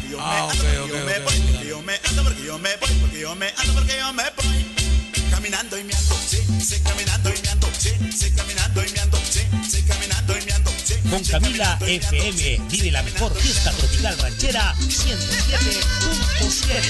Caminando y meando, sí, caminando y meando, sí, caminando y meando, sí, caminando y meando. Con Camila FM vive la mejor fiesta tropical ranchera 107.7.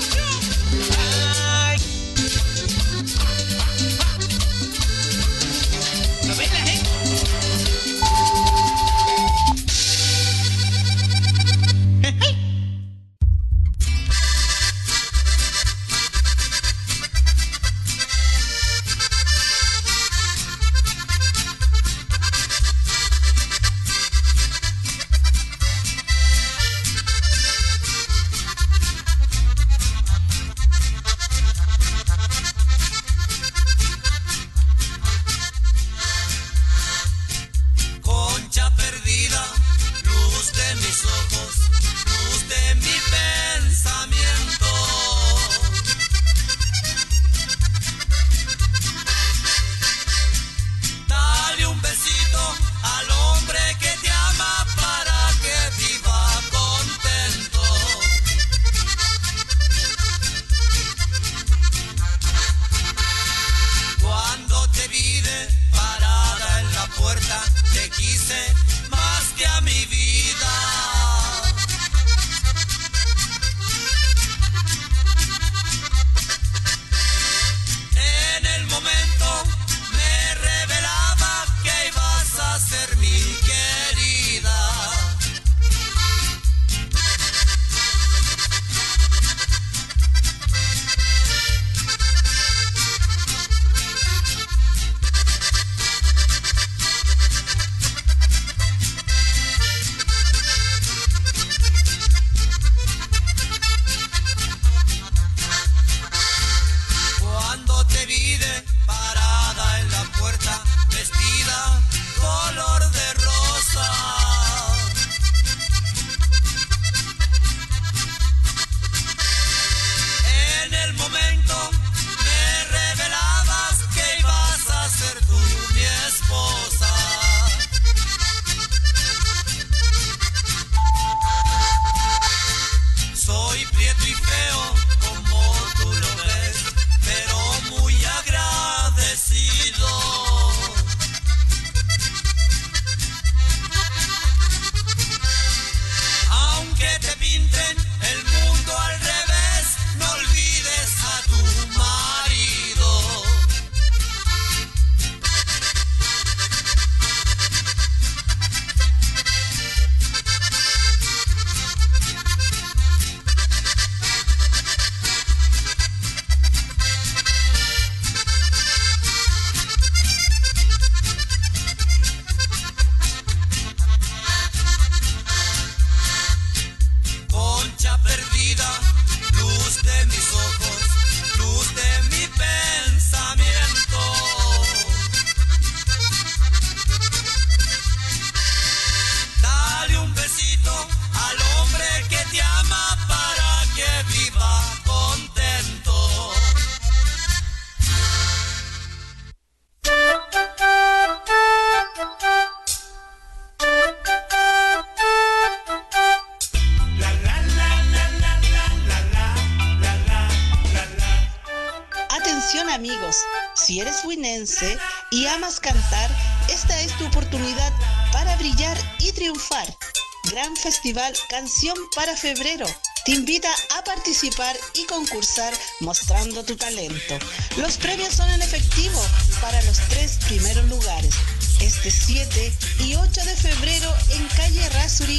Amigos, si eres huinense y amas cantar, esta es tu oportunidad para brillar y triunfar. Gran Festival Canción para Febrero te invita a participar y concursar mostrando tu talento. Los premios son en efectivo para los 3 primeros lugares. Este 7 y 8 de febrero en calle Rasuri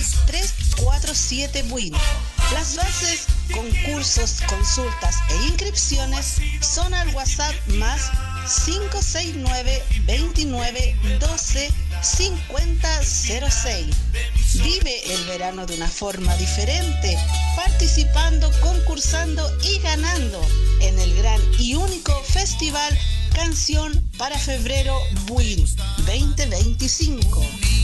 347 Buin. Las bases, concursos, consultas e inscripciones son al WhatsApp más 569 29 12 5006. Vive el verano de una forma diferente, participando, concursando y ganando en el gran y único Festival Canción para Febrero Buin 2025.